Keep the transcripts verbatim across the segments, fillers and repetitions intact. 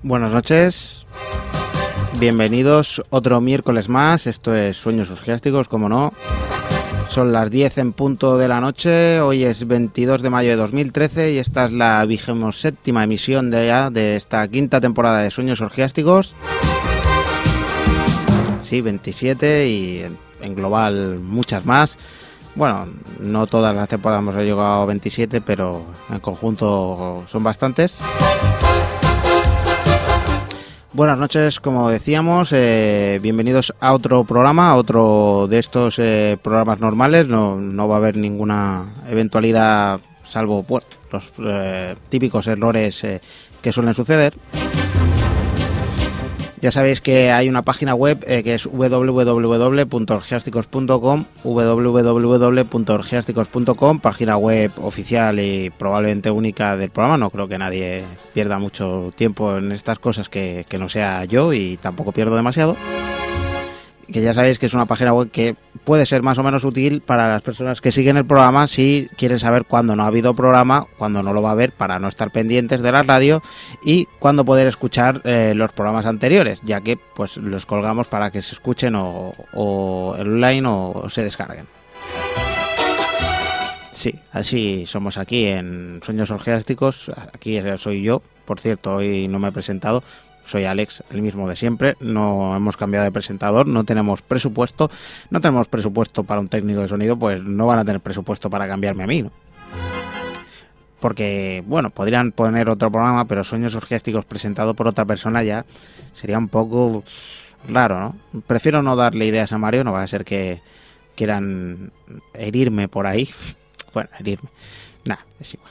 Buenas noches, bienvenidos otro miércoles más. Esto es Sueños Orgiásticos, como no. Son las diez en punto de la noche, hoy es veintidós de mayo de dos mil trece y esta es la vigésima séptima emisión de, ya, de esta quinta temporada de Sueños Orgiásticos. Sí, veintisiete y en global muchas más. Bueno, no todas las temporadas hemos llegado a veintisiete, pero en conjunto son bastantes. Buenas noches, como decíamos, eh, bienvenidos a otro programa, a otro de estos eh, programas normales. No, no va a haber ninguna eventualidad, salvo bueno, los eh, típicos errores eh, que suelen suceder. Ya sabéis que hay una página web eh, que es doble u doble u doble u punto orgiásticos punto com, doble u doble u doble u punto orgiásticos punto com, página web oficial y probablemente única del programa. No creo que nadie pierda mucho tiempo en estas cosas que, que no sea yo, y tampoco pierdo demasiado. Que ya sabéis que es una página web que puede ser más o menos útil para las personas que siguen el programa si quieren saber cuándo no ha habido programa, cuándo no lo va a haber, para no estar pendientes de la radio, y cuándo poder escuchar eh, los programas anteriores, ya que pues los colgamos para que se escuchen o, o online o, o se descarguen. Sí, así somos aquí en Sueños Orgiásticos. Aquí soy yo, por cierto, hoy no me he presentado. Soy Alex, el mismo de siempre. No hemos cambiado de presentador, no tenemos presupuesto. No tenemos presupuesto para un técnico de sonido, pues no van a tener presupuesto para cambiarme a mí, ¿no? Porque, bueno, podrían poner otro programa, pero Sueños Orgiásticos presentado por otra persona ya sería un poco raro, ¿no? Prefiero no darle ideas a Mario, no va a ser que quieran herirme por ahí. Bueno, herirme. Nah, es igual.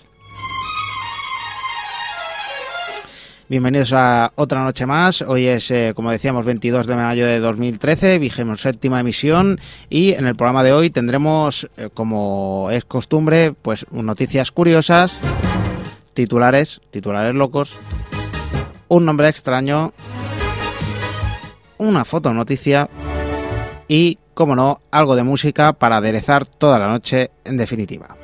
Bienvenidos a otra noche más. Hoy es, eh, como decíamos, veintidós de mayo de dos mil trece, vigésima séptima emisión, y en el programa de hoy tendremos, eh, como es costumbre, pues noticias curiosas, titulares, titulares locos, un nombre extraño, una fotonoticia y, como no, algo de música para aderezar toda la noche, en definitiva.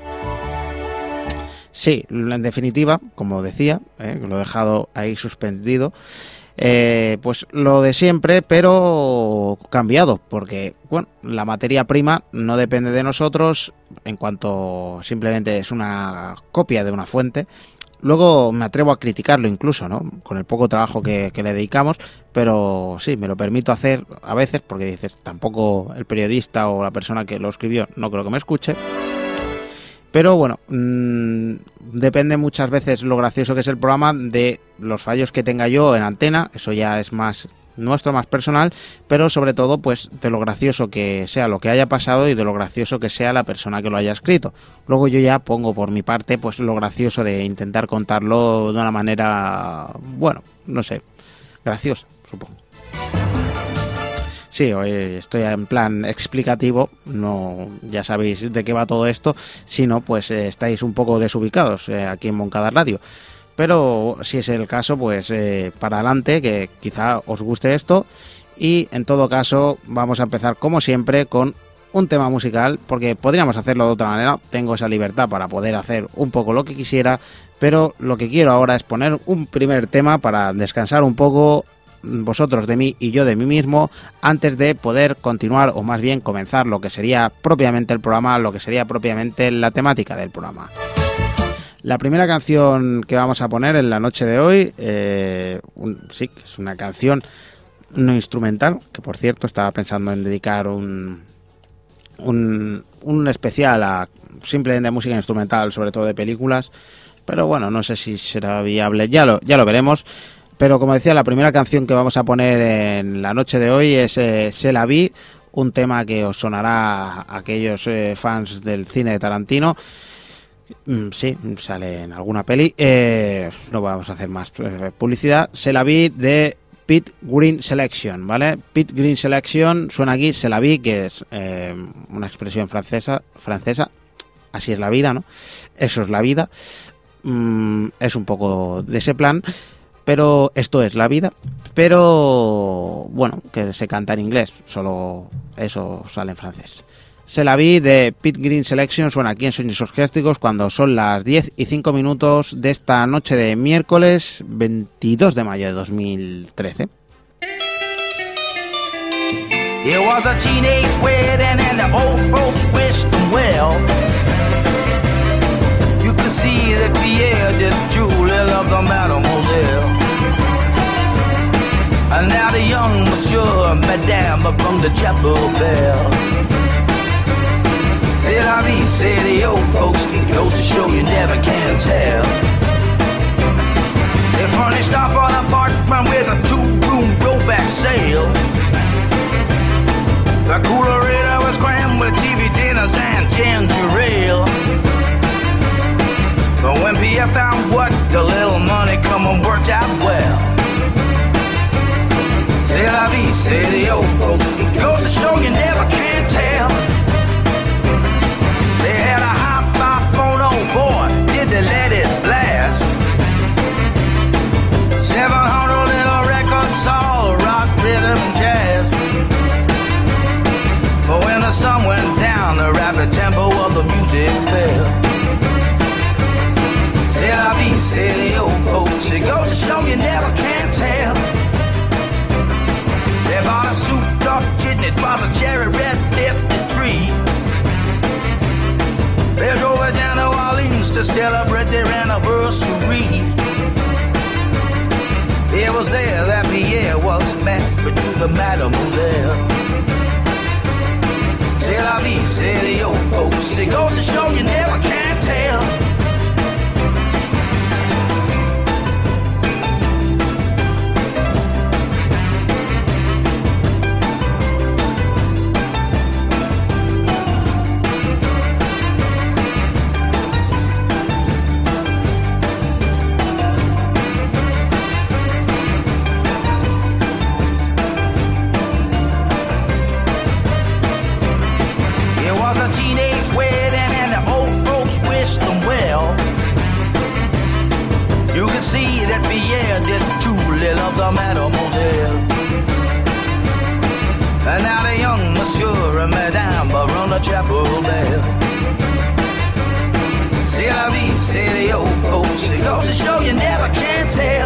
Sí, en definitiva, como decía, eh, lo he dejado ahí suspendido, eh, pues lo de siempre, pero cambiado, porque bueno, la materia prima no depende de nosotros, en cuanto simplemente es una copia de una fuente. Luego me atrevo a criticarlo incluso, ¿no? Con el poco trabajo que, que le dedicamos, pero sí, me lo permito hacer a veces, porque dices, tampoco el periodista o la persona que lo escribió no creo que me escuche. Pero bueno, mmm, depende muchas veces lo gracioso que es el programa de los fallos que tenga yo en antena. Eso ya es más nuestro, más personal, pero sobre todo pues de lo gracioso que sea lo que haya pasado y de lo gracioso que sea la persona que lo haya escrito. Luego yo ya pongo por mi parte pues lo gracioso de intentar contarlo de una manera, bueno, no sé, graciosa, supongo. Sí, hoy estoy en plan explicativo, no, ya sabéis de qué va todo esto, si no, pues eh, estáis un poco desubicados eh, aquí en Moncada Radio. Pero si es el caso, pues eh, para adelante, que quizá os guste esto, y en todo caso vamos a empezar como siempre con un tema musical, porque podríamos hacerlo de otra manera, tengo esa libertad para poder hacer un poco lo que quisiera, pero lo que quiero ahora es poner un primer tema para descansar un poco vosotros de mí y yo de mí mismo, antes de poder continuar, o más bien comenzar lo que sería propiamente el programa, lo que sería propiamente la temática del programa. La primera canción que vamos a poner en la noche de hoy, eh, un, sí, es una canción no instrumental, que por cierto estaba pensando en dedicar un, un, un especial a simplemente música instrumental, sobre todo de películas, pero bueno, no sé si será viable, ya lo, ya lo veremos. Pero como decía, la primera canción que vamos a poner en la noche de hoy es eh, C'est la vie, un tema que os sonará a aquellos eh, fans del cine de Tarantino. Mm, sí, sale en alguna peli. Eh, no vamos a hacer más eh, publicidad. C'est la vie de Pete Green Selection, ¿vale? Pete Green Selection, suena aquí C'est la vie, que es eh, una expresión francesa, francesa. Así es la vida, ¿no? Eso es la vida. Mm, es un poco de ese plan. Pero esto es la vida, pero bueno, que se canta en inglés, solo eso sale en francés. Se la vi de Pete Green Selection suena aquí en Sueños Orgiásticos cuando son las diez y cinco minutos de esta noche de miércoles veintidós de mayo de dos mil trece. It was a teenage wedding and the old folks wished them well. You could see that Pierre did truly love the mademoiselle. And now the young monsieur and madame have rung the chapel bell. C'est la vie, say the old folks, it goes to show you never can tell. They furnished up an apartment with a two-room rollback sale. The coolerator was crammed with T V dinners and ginger ale. But when Pierre found what, the little money come and worked out well. C'est la vie, say the old folks, it goes to show you never can tell. They had a high-five phone, oh boy, did they let it blast. Seven hundred little records, all rock, rhythm, and jazz. But when the sun went down, the rapid tempo of the music fell. C'est la vie, say the old folks, it goes to show you never can tell. They bought a souped-up jitney, it was a cherry red fifty-three. They drove it down to Orleans to celebrate their anniversary. It was there that Pierre was married to the mademoiselle. C'est la vie, say the old folks, it goes to show you never can tell. Love the mademoiselle. And now the young monsieur and madame have rung the chapel bell. C'est la vie, say the old folks, it goes to show you never can tell.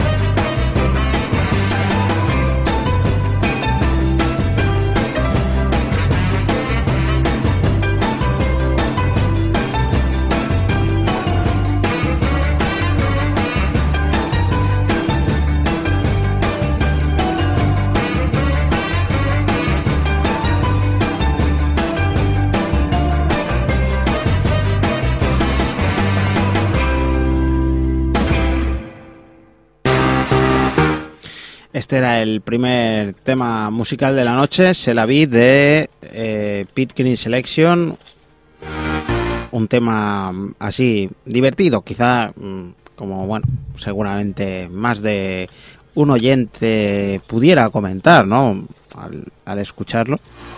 Este era el primer tema musical de la noche, Se la vi de eh, Pete Green Selection. Un tema así divertido, quizá, como bueno, seguramente más de un oyente pudiera comentar, ¿no? Al, al escucharlo.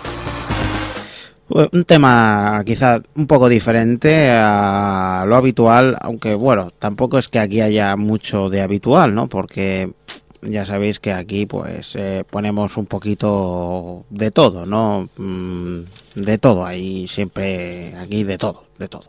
Un tema quizá un poco diferente a lo habitual, aunque bueno, tampoco es que aquí haya mucho de habitual, ¿no? Porque ya sabéis que aquí pues eh, ponemos un poquito de todo, ¿no? Mm, de todo, ahí siempre, aquí de todo, de todo.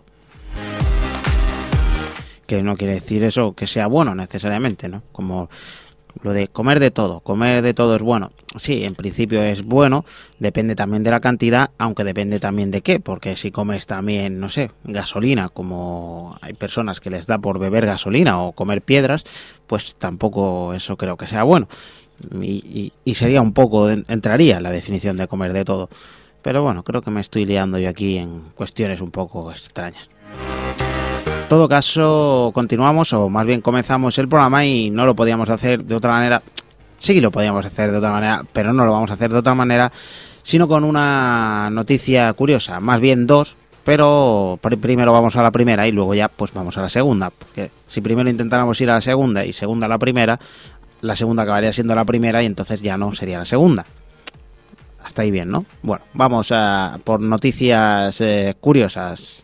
Que no quiere decir eso que sea bueno necesariamente, ¿no? Como lo de comer de todo, comer de todo es bueno. Sí, en principio es bueno, depende también de la cantidad, aunque depende también de qué, porque si comes también, no sé, gasolina, como hay personas que les da por beber gasolina o comer piedras, pues tampoco eso creo que sea bueno. Y, y, y sería un poco, entraría en la definición de comer de todo. Pero bueno, creo que me estoy liando yo aquí en cuestiones un poco extrañas. En todo caso, continuamos, o más bien comenzamos el programa y no lo podíamos hacer de otra manera. Sí lo podíamos hacer de otra manera, pero no lo vamos a hacer de otra manera, sino con una noticia curiosa, más bien dos, pero primero vamos a la primera y luego ya pues vamos a la segunda, porque si primero intentáramos ir a la segunda y segunda a la primera, la segunda acabaría siendo la primera y entonces ya no sería la segunda. Hasta ahí bien, ¿no? Bueno, vamos a por noticias eh, curiosas.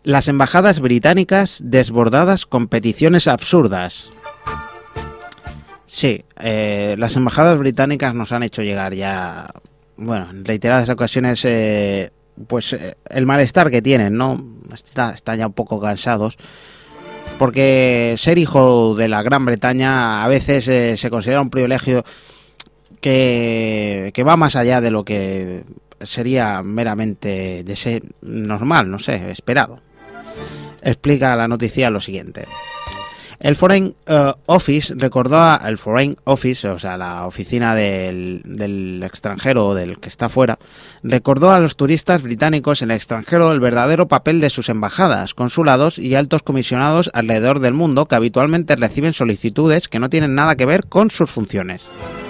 Las embajadas británicas desbordadas con peticiones absurdas. Sí, eh, las embajadas británicas nos han hecho llegar ya, bueno, en reiteradas ocasiones, eh, pues eh, el malestar que tienen, ¿no? Está, están ya un poco cansados, porque ser hijo de la Gran Bretaña a veces eh, se considera un privilegio que, que va más allá de lo que sería meramente de ser normal, no sé, esperado. Explica la noticia lo siguiente. El Foreign uh, Office recordó a, el Foreign Office, o sea, la oficina del, del extranjero o del que está fuera, recordó a los turistas británicos en el extranjero el verdadero papel de sus embajadas, consulados y altos comisionados alrededor del mundo que habitualmente reciben solicitudes que no tienen nada que ver con sus funciones.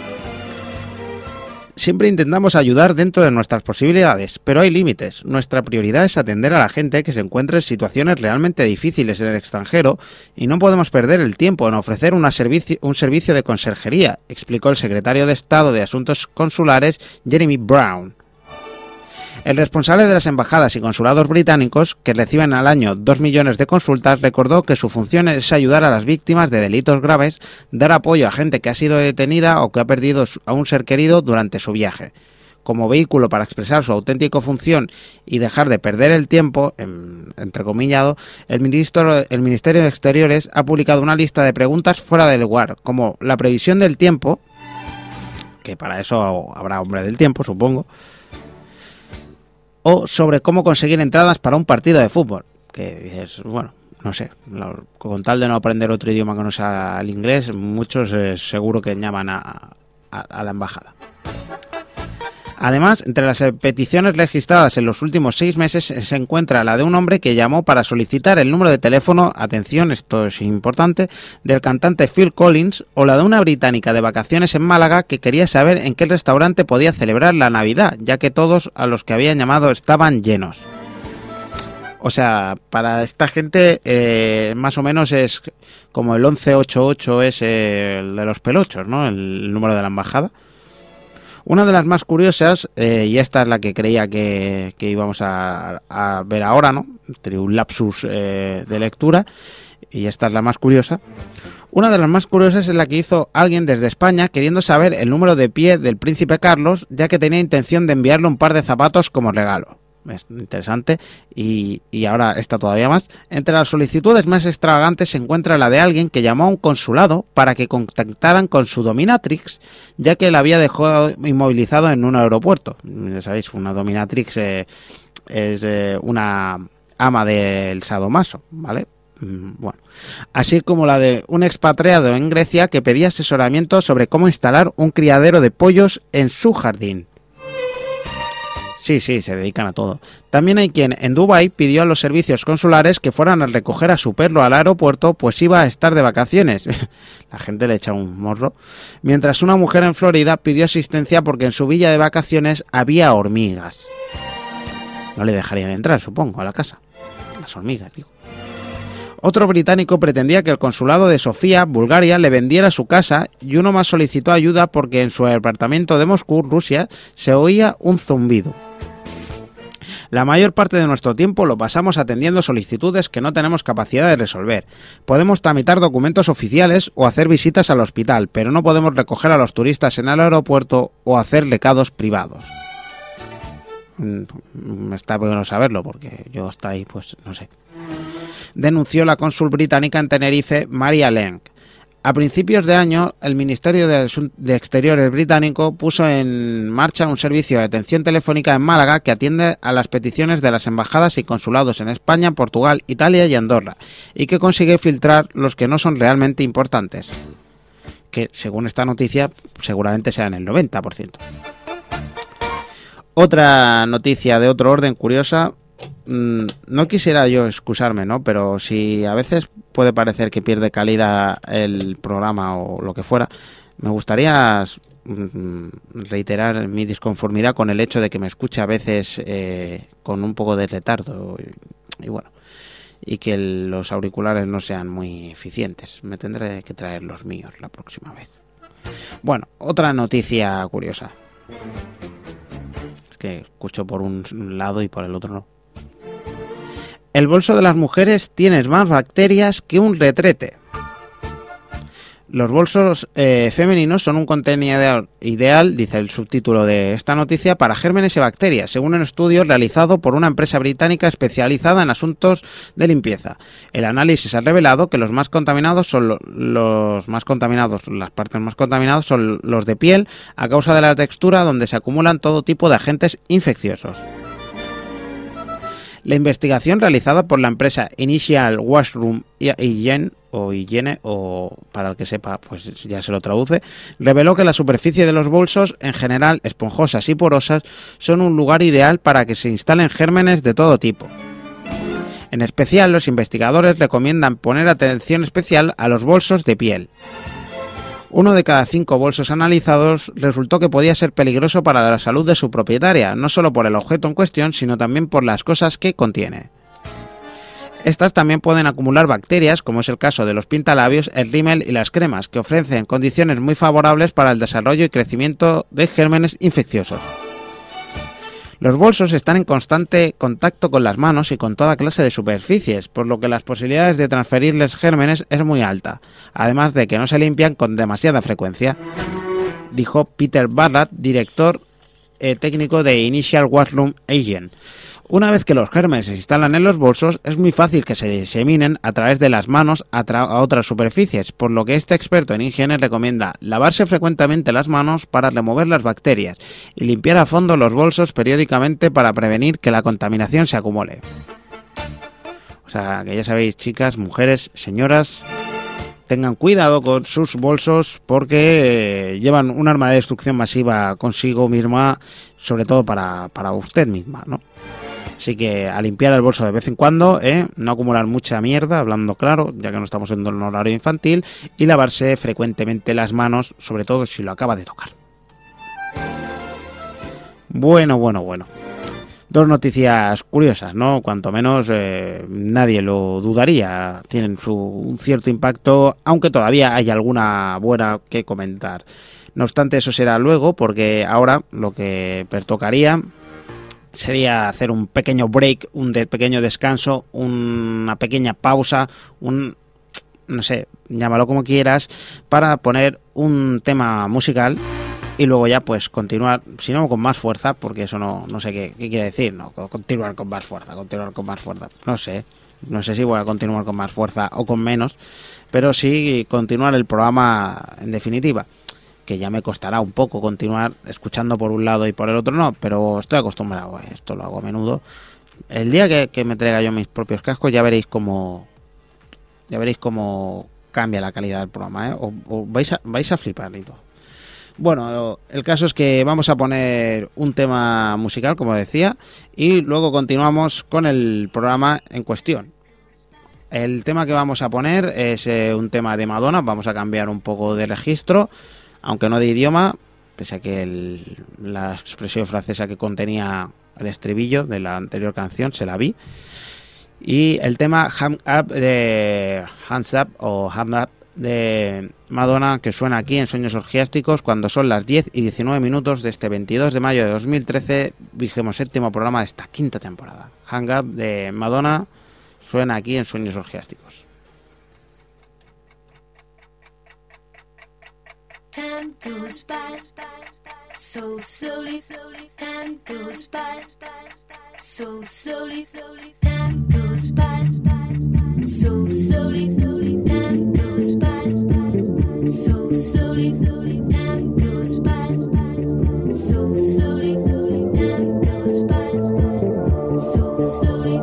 Siempre intentamos ayudar dentro de nuestras posibilidades, pero hay límites. Nuestra prioridad es atender a la gente que se encuentra en situaciones realmente difíciles en el extranjero y no podemos perder el tiempo en ofrecer una servicio, un servicio de conserjería, explicó el secretario de Estado de Asuntos Consulares, Jeremy Brown. El responsable de las embajadas y consulados británicos, que reciben al año dos millones de consultas, recordó que su función es ayudar a las víctimas de delitos graves, dar apoyo a gente que ha sido detenida o que ha perdido a un ser querido durante su viaje. Como vehículo para expresar su auténtica función y dejar de perder el tiempo, en, entrecomillado, el, ministro, el Ministerio de Exteriores ha publicado una lista de preguntas fuera de lugar, como la previsión del tiempo, que para eso habrá hombre del tiempo, supongo, o sobre cómo conseguir entradas para un partido de fútbol, que es, bueno, no sé, con tal de no aprender otro idioma que no sea el inglés, muchos eh, seguro que llaman a, a, a la embajada. Además, entre las peticiones registradas en los últimos seis meses se encuentra la de un hombre que llamó para solicitar el número de teléfono, atención, esto es importante, del cantante Phil Collins, o la de una británica de vacaciones en Málaga que quería saber en qué restaurante podía celebrar la Navidad, ya que todos a los que habían llamado estaban llenos. O sea, para esta gente eh, más o menos es como el once ochenta y ocho es el de los pelochos, ¿no? El número de la embajada. Una de las más curiosas, eh, y esta es la que creía que, que íbamos a, a ver ahora, ¿no? Tenía un lapsus eh, de lectura, y esta es la más curiosa. Una de las más curiosas es la que hizo alguien desde España queriendo saber el número de pie del príncipe Carlos, ya que tenía intención de enviarle un par de zapatos como regalo. Es interesante, y, y ahora está todavía más. Entre las solicitudes más extravagantes se encuentra la de alguien que llamó a un consulado para que contactaran con su dominatrix, ya que la había dejado inmovilizado en un aeropuerto. Ya sabéis, una dominatrix eh, es eh, una ama del sadomaso, ¿vale? Bueno, así como la de un expatriado en Grecia que pedía asesoramiento sobre cómo instalar un criadero de pollos en su jardín. Sí, sí, se dedican a todo. También hay quien en Dubái pidió a los servicios consulares que fueran a recoger a su perro al aeropuerto, pues iba a estar de vacaciones. La gente le echa un morro. Mientras una mujer en Florida pidió asistencia porque en su villa de vacaciones había hormigas. No le dejarían entrar, supongo, a la casa. Las hormigas, digo. Otro británico pretendía que el consulado de Sofía, Bulgaria, le vendiera su casa, y uno más solicitó ayuda porque en su apartamento de Moscú, Rusia, se oía un zumbido. La mayor parte de nuestro tiempo lo pasamos atendiendo solicitudes que no tenemos capacidad de resolver. Podemos tramitar documentos oficiales o hacer visitas al hospital, pero no podemos recoger a los turistas en el aeropuerto o hacer recados privados. Está bueno saberlo porque yo hasta ahí, pues no sé. Denunció la cónsul británica en Tenerife, Maria Lenk. A principios de año, el Ministerio de, de Exteriores británico puso en marcha un servicio de atención telefónica en Málaga que atiende a las peticiones de las embajadas y consulados en España, Portugal, Italia y Andorra, y que consigue filtrar los que no son realmente importantes, que según esta noticia seguramente sean el noventa por ciento. Otra noticia de otro orden curiosa. No quisiera yo excusarme, ¿no? Pero si a veces puede parecer que pierde calidad el programa o lo que fuera, me gustaría reiterar mi disconformidad con el hecho de que me escuche a veces eh, con un poco de retardo y, y bueno, y que el, los auriculares no sean muy eficientes. Me tendré que traer los míos la próxima vez. Bueno, otra noticia curiosa. Es que escucho por un lado y por el otro no. El bolso de las mujeres tiene más bacterias que un retrete. Los bolsos eh, femeninos son un contenedor ideal, dice el subtítulo de esta noticia, para gérmenes y bacterias, según un estudio realizado por una empresa británica especializada en asuntos de limpieza. El análisis ha revelado que los más contaminados son lo, los más contaminados, las partes más contaminadas son los de piel, a causa de la textura donde se acumulan todo tipo de agentes infecciosos. La investigación realizada por la empresa Initial Washroom Hygiene, o higiene, o para el que sepa, pues ya se lo traduce, reveló que la superficie de los bolsos, en general esponjosas y porosas, son un lugar ideal para que se instalen gérmenes de todo tipo. En especial, los investigadores recomiendan poner atención especial a los bolsos de piel. Uno de cada cinco bolsos analizados resultó que podía ser peligroso para la salud de su propietaria, no solo por el objeto en cuestión, sino también por las cosas que contiene. Estas también pueden acumular bacterias, como es el caso de los pintalabios, el rímel y las cremas, que ofrecen condiciones muy favorables para el desarrollo y crecimiento de gérmenes infecciosos. Los bolsos están en constante contacto con las manos y con toda clase de superficies, por lo que las posibilidades de transferirles gérmenes es muy alta, además de que no se limpian con demasiada frecuencia, dijo Peter Barrett, director eh, técnico de Initial Washroom Hygiene. Una vez que los gérmenes se instalan en los bolsos, es muy fácil que se diseminen a través de las manos a, tra- a otras superficies, por lo que este experto en higiene recomienda lavarse frecuentemente las manos para remover las bacterias y limpiar a fondo los bolsos periódicamente para prevenir que la contaminación se acumule. O sea, que ya sabéis, chicas, mujeres, señoras, tengan cuidado con sus bolsos porque eh, llevan un arma de destrucción masiva consigo misma, sobre todo para, para usted misma, ¿no? Así que a limpiar el bolso de vez en cuando, ¿eh? No acumular mucha mierda, hablando claro, ya que no estamos en un horario infantil, y lavarse frecuentemente las manos, sobre todo si lo acaba de tocar. Bueno, bueno, bueno. Dos noticias curiosas, ¿no? Cuanto menos eh, nadie lo dudaría. Tienen su un cierto impacto, aunque todavía hay alguna buena que comentar. No obstante, eso será luego, porque ahora lo que pertocaría sería hacer un pequeño break, un de pequeño descanso, una pequeña pausa, un, no sé, llámalo como quieras, para poner un tema musical y luego ya pues continuar, si no con más fuerza, porque eso no, no sé qué, qué quiere decir, no, continuar con más fuerza, continuar con más fuerza, no sé, no sé si voy a continuar con más fuerza o con menos, pero sí continuar el programa en definitiva, que ya me costará un poco continuar escuchando por un lado y por el otro no, pero estoy acostumbrado, esto lo hago a menudo. El día que, que me traiga yo mis propios cascos ya veréis cómo ya veréis cómo cambia la calidad del programa, ¿eh? O, o vais a vais a flipar y todo. Bueno, el caso es que vamos a poner un tema musical, como decía, y luego continuamos con el programa en cuestión. El tema que vamos a poner es eh, un tema de Madonna, vamos a cambiar un poco de registro, aunque no de idioma, pese a que el, la expresión francesa que contenía el estribillo de la anterior canción se la vi. Y el tema Hand Up de Hands Up o Hand Up de Madonna, que suena aquí en Sueños Orgiásticos cuando son las diez y diecinueve minutos de este veintidós de mayo de dos mil trece, vigésimo séptimo programa de esta quinta temporada. Hand Up de Madonna suena aquí en Sueños Orgiásticos. Time goes by so slowly. Time goes by so slowly. Time goes by so slowly. Time goes by so slowly. Time goes by so slowly. Time goes by so slowly.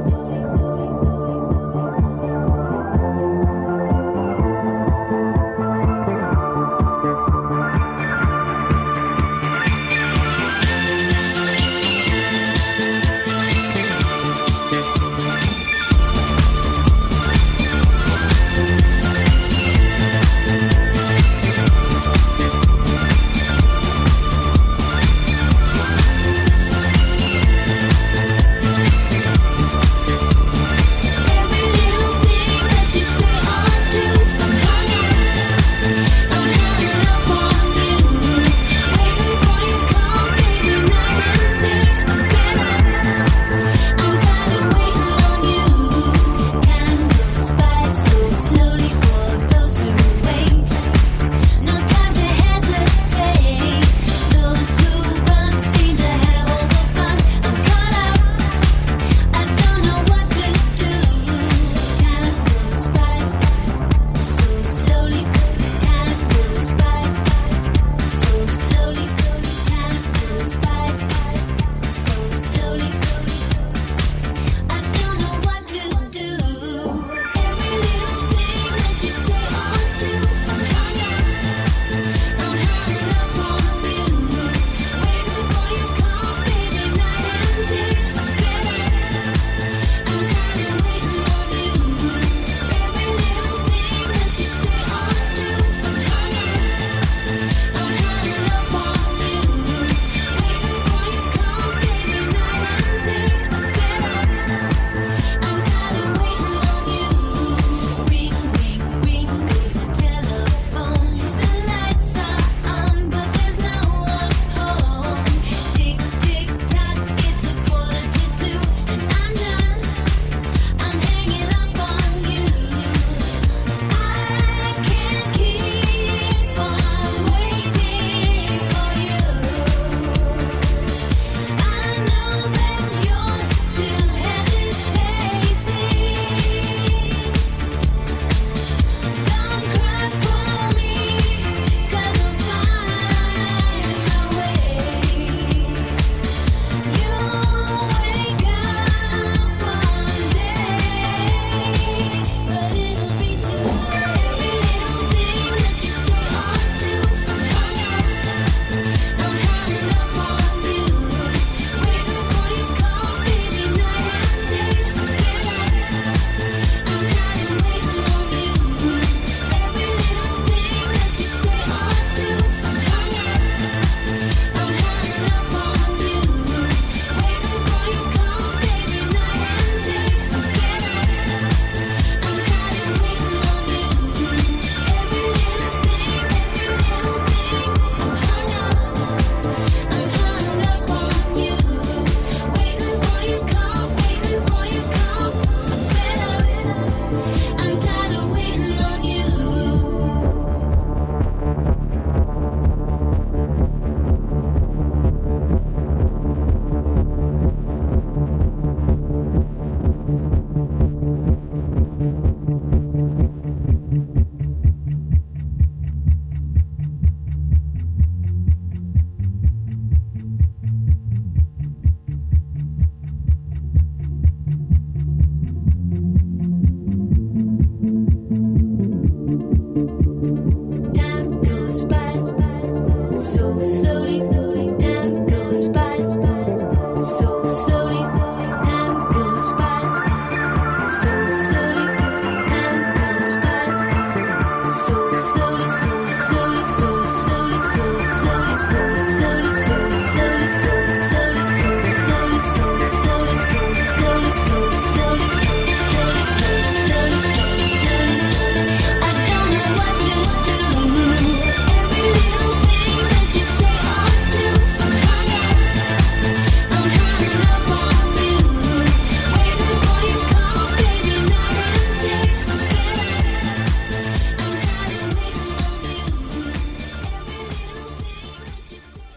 So slowly, time goes by. So slowly, time goes by. So slowly, time goes by. So slowly, so slowly, so slowly, so slowly, so slowly, so slowly, so slowly, so slowly, so slowly, so slowly, so slowly, so slowly, so slowly, so slowly. I don't know what to do. Every little thing that you say or do, I'm hung up, I'm hung up on you. Waiting for your call, baby, night and day. I'm fed up, I'm tired of waiting on you. Every little thing that you say.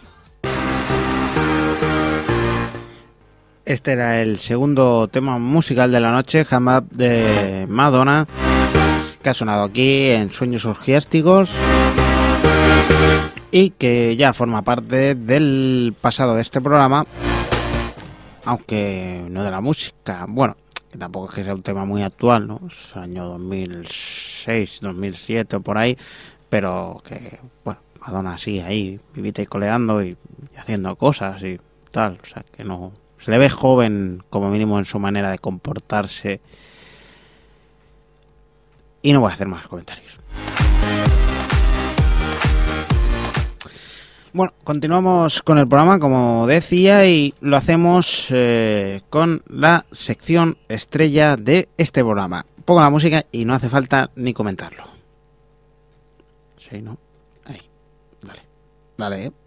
Este era el segundo tema musical de la noche, Hang Up de Madonna, que ha sonado aquí en Sueños Orgiásticos y que ya forma parte del pasado de este programa, aunque no de la música. Bueno, que tampoco es que sea un tema muy actual, ¿no? Es año dos mil seis, dos mil siete o por ahí, pero que, bueno, Madonna sigue ahí, vivita y coleando y, y haciendo cosas y tal, o sea, que no... Se le ve joven, como mínimo, en su manera de comportarse. Y no voy a hacer más comentarios. Bueno, continuamos con el programa, como decía, y lo hacemos eh, con la sección estrella de este programa. Pongo la música y no hace falta ni comentarlo. Sí, ¿no? Ahí. Dale. Dale, ¿eh?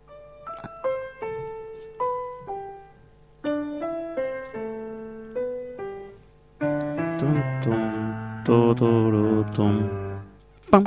¡Pam!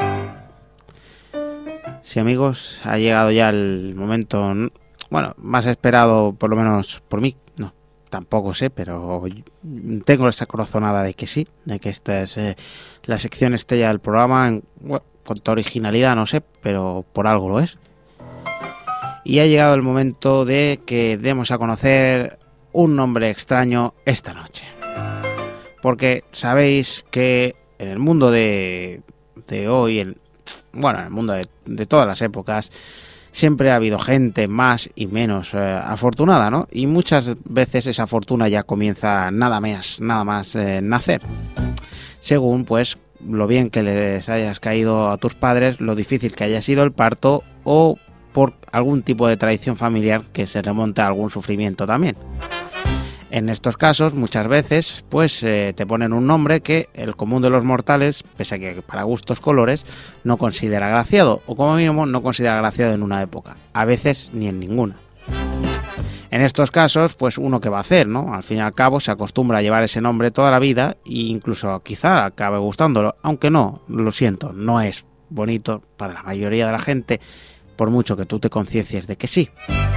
Sí, amigos, ha llegado ya el momento, bueno, más esperado, por lo menos por mí. No, tampoco sé, pero tengo esa corazonada de que sí, de que esta es eh, la sección estrella del programa, en, bueno, con toda originalidad, no sé, pero por algo lo es. Y ha llegado el momento de que demos a conocer un nombre extraño esta noche. Porque sabéis que en el mundo de, de hoy, en, bueno, en el mundo de, de todas las épocas, siempre ha habido gente más y menos eh, afortunada, ¿no? Y muchas veces esa fortuna ya comienza nada más, nada más eh, nacer. Según, pues, lo bien que les hayas caído a tus padres, lo difícil que haya sido el parto o por algún tipo de tradición familiar que se remonte a algún sufrimiento también. En estos casos, muchas veces, pues eh, te ponen un nombre que el común de los mortales, pese a que para gustos colores, no considera agraciado, o como mínimo no considera agraciado en una época, a veces ni en ninguna. En estos casos, pues uno que va a hacer, ¿no? Al fin y al cabo se acostumbra a llevar ese nombre toda la vida e incluso quizá acabe gustándolo, aunque no, lo siento, no es bonito para la mayoría de la gente, por mucho que tú te conciencies de que sí.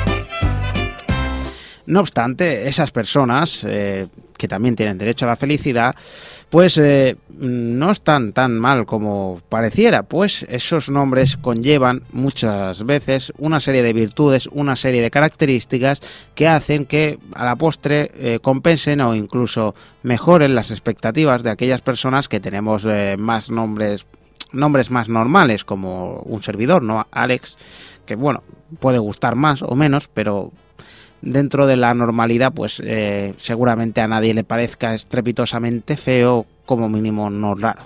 No obstante, esas personas, eh, que también tienen derecho a la felicidad, pues eh, no están tan mal como pareciera, pues esos nombres conllevan muchas veces una serie de virtudes, una serie de características que hacen que a la postre eh, compensen o incluso mejoren las expectativas de aquellas personas que tenemos eh, más nombres, nombres más normales, como un servidor, ¿no? Alex, que bueno, puede gustar más o menos, pero dentro de la normalidad, pues eh, seguramente a nadie le parezca estrepitosamente feo, como mínimo no raro.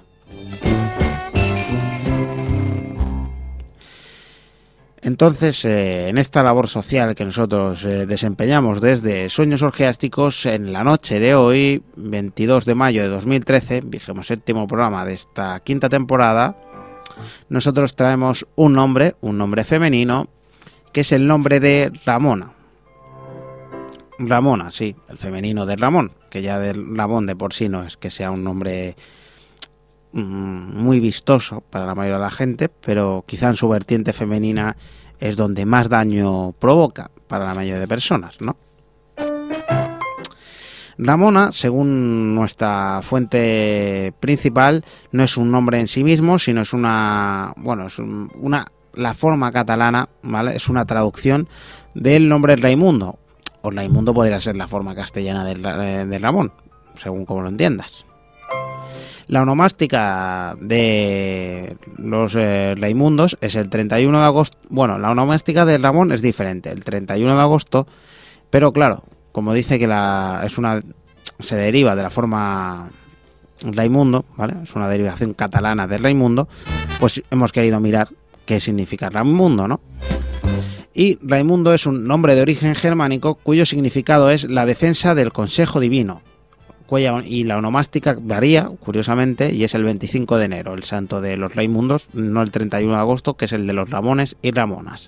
Entonces, eh, en esta labor social que nosotros eh, desempeñamos desde Sueños Orgiásticos, en la noche de hoy, veintidós de mayo de dos mil trece, vigésimo séptimo programa de esta quinta temporada, nosotros traemos un nombre, un nombre femenino, que es el nombre de Ramona. Ramona, sí, el femenino de Ramón, que ya de Ramón de por sí no es que sea un nombre mmm, muy vistoso para la mayoría de la gente, pero quizá en su vertiente femenina es donde más daño provoca para la mayoría de personas, ¿no? Ramona, según nuestra fuente principal, no es un nombre en sí mismo, sino es una, bueno, es una, la forma catalana, ¿vale? Es una traducción del nombre Raimundo. O Raimundo podría ser la forma castellana de, de Ramón, según como lo entiendas. La onomástica de los eh, Raimundos es el treinta y uno de agosto. Bueno, la onomástica de Ramón es diferente, el treinta y uno de agosto, pero claro, como dice que la es una se deriva de la forma Raimundo, ¿vale? Es una derivación catalana de Raimundo, pues hemos querido mirar qué significa Raimundo, ¿no? Y Raimundo es un nombre de origen germánico cuyo significado es la defensa del consejo divino. Y la onomástica varía, curiosamente, y es el veinticinco de enero, el santo de los Raimundos, no el treinta y uno de agosto, que es el de los Ramones y Ramonas.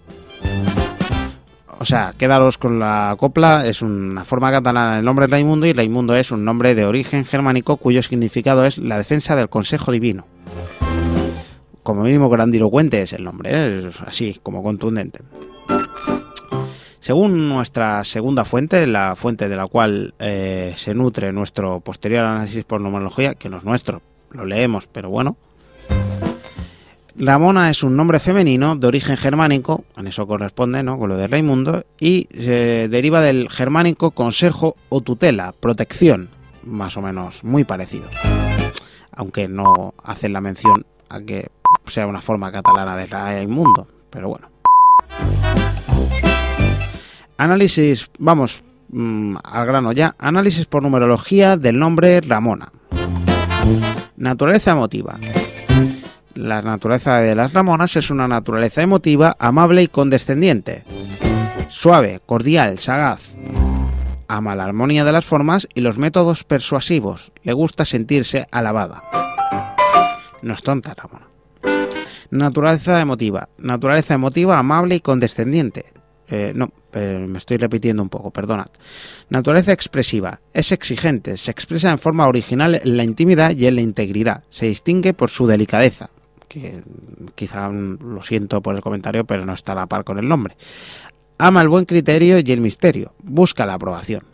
O sea, quedaros con la copla, es una forma catalana del nombre Raimundo, y Raimundo es un nombre de origen germánico cuyo significado es la defensa del consejo divino. Como mínimo grandilocuente es el nombre, ¿eh? Es así, como contundente. Según nuestra segunda fuente, la fuente de la cual eh, se nutre nuestro posterior análisis por numerología, que no es nuestro, lo leemos, pero bueno. Ramona es un nombre femenino de origen germánico, en eso corresponde, ¿no?, con lo de Raimundo, y se deriva del germánico consejo o tutela, protección, más o menos, muy parecido. Aunque no hacen la mención a que sea una forma catalana de Raimundo, pero bueno. Análisis, vamos mmm, al grano ya. Análisis por numerología del nombre Ramona. Naturaleza emotiva. La naturaleza de las Ramonas es una naturaleza emotiva, amable y condescendiente. Suave, cordial, sagaz. Ama la armonía de las formas y los métodos persuasivos. Le gusta sentirse alabada. No es tonta, Ramona. Naturaleza emotiva. Naturaleza emotiva, amable y condescendiente. Eh, no, eh, me estoy repitiendo un poco, perdonad. Naturaleza expresiva. Es exigente, se expresa en forma original en la intimidad y en la integridad. Se distingue por su delicadeza, que quizá lo siento por el comentario, pero no está a la par con el nombre. Ama el buen criterio y el misterio. Busca la aprobación.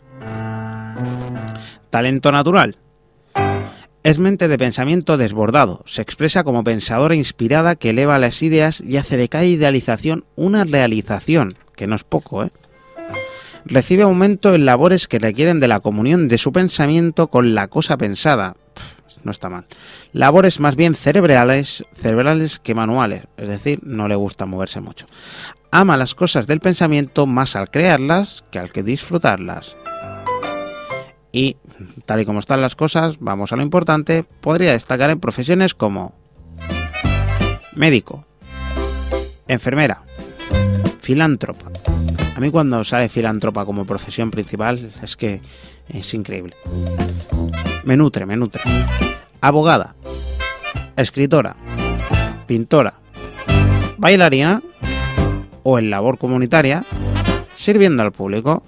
Talento natural. Es mente de pensamiento desbordado. Se expresa como pensadora inspirada que eleva las ideas y hace de cada idealización una realización, que no es poco, ¿eh? Recibe aumento en labores que requieren de la comunión de su pensamiento con la cosa pensada. Pff, no está mal. Labores más bien cerebrales, cerebrales que manuales, es decir, no le gusta moverse mucho. Ama las cosas del pensamiento más al crearlas que al que disfrutarlas. Y, tal y como están las cosas, vamos a lo importante, podría destacar en profesiones como médico, enfermera, filántropa. A mí cuando sale filántropa como profesión principal es que es increíble. Me nutre, me nutre. Abogada, escritora, pintora, bailarina o en labor comunitaria, sirviendo al público.